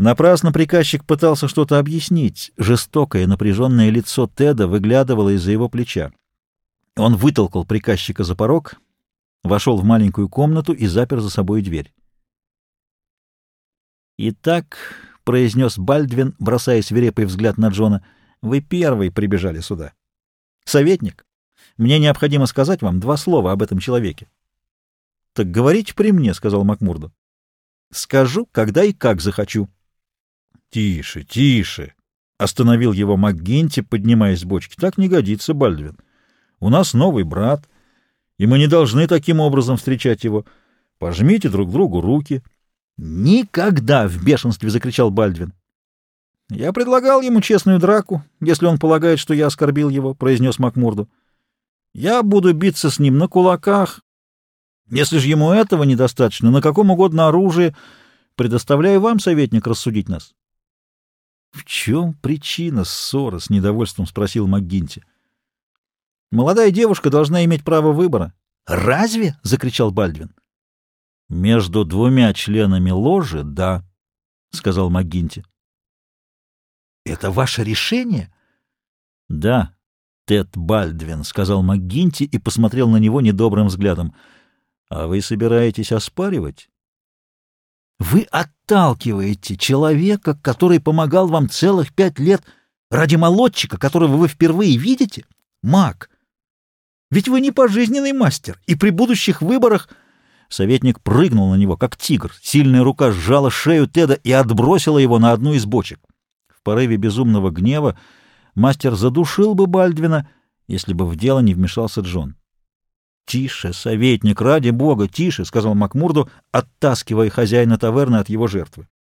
Напрасно приказчик пытался что-то объяснить. Жестокое напряженное лицо Теда выглядывало из-за его плеча. Он вытолкал приказчика за порог, вошел в маленькую комнату и запер за собой дверь. «Итак», — произнес Бальдвин, бросая свирепый взгляд на Джона, — «вы первый прибежали сюда. Советник, мне необходимо сказать вам два слова об этом человеке». «Так говорите при мне», — сказал Макмурдо. «Скажу, когда и как захочу». «Тише, тише!» — остановил его МакГинти, поднимаясь с бочки. «Так не годится, Бальдвин. У нас новый брат, и мы не должны таким образом встречать его. Пожмите друг другу руки». «Никогда!» — в бешенстве закричал Бальдвин. «Я предлагал ему честную драку, если он полагает, что я оскорбил его», — произнес Макмурдо. «Я буду биться с ним на кулаках. Если же ему этого недостаточно, на каком угодно оружии, предоставляю вам, советник, рассудить нас». «В чем причина ссоры?» — с недовольством спросил МакГинти. «Молодая девушка должна иметь право выбора». «Разве?» — закричал Бальдвин. «Между двумя членами ложи, да», — сказал МакГинти. «Это ваше решение?» «Да, Тед Бальдвин», — сказал МакГинти и посмотрел на него недобрым взглядом. «А вы собираетесь оспаривать?» «Вы отталкиваете человека, который помогал вам целых 5 лет, ради молодчика, которого вы впервые видите? Мак! Ведь вы не пожизненный мастер, и при будущих выборах...» Советник прыгнул на него, как тигр. Сильная рука сжала шею Теда и отбросила его на одну из бочек. В порыве безумного гнева мастер задушил бы Бальдвина, если бы в дело не вмешался Джон. «Тише, советник, ради бога, тише!» — сказал Макмурдо, оттаскивая хозяина таверны от его жертвы.